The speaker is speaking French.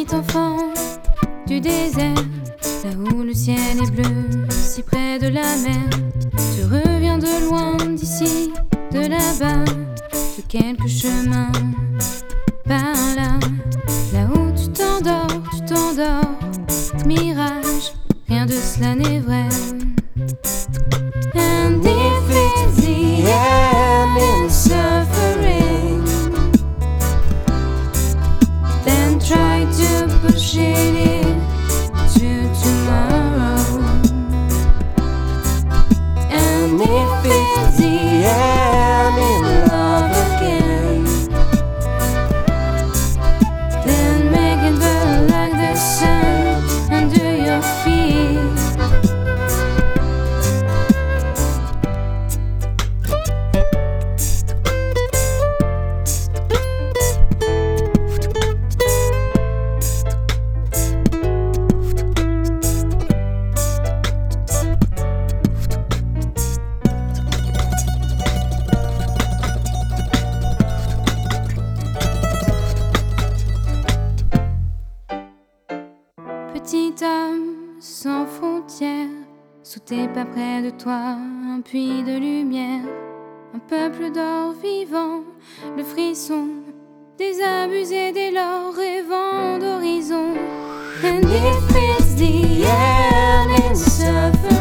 Petit enfant du désert, là où le ciel est bleu, si près de la mer. Tu reviens de loin, d'ici, de là-bas, de quelques chemins par là. Là où tu t'endors, mirage, rien de cela n'est vrai. And if it's the end in suffering, then try to push it into tomorrow. And if it's the end in love again, then make it burn like the sun under your feet. Petit homme sans frontières, sous tes pas près de toi, un puits de lumière, un peuple d'or vivant, le frisson désabusé dès lors rêvant d'horizon. And if it's the end in suffering,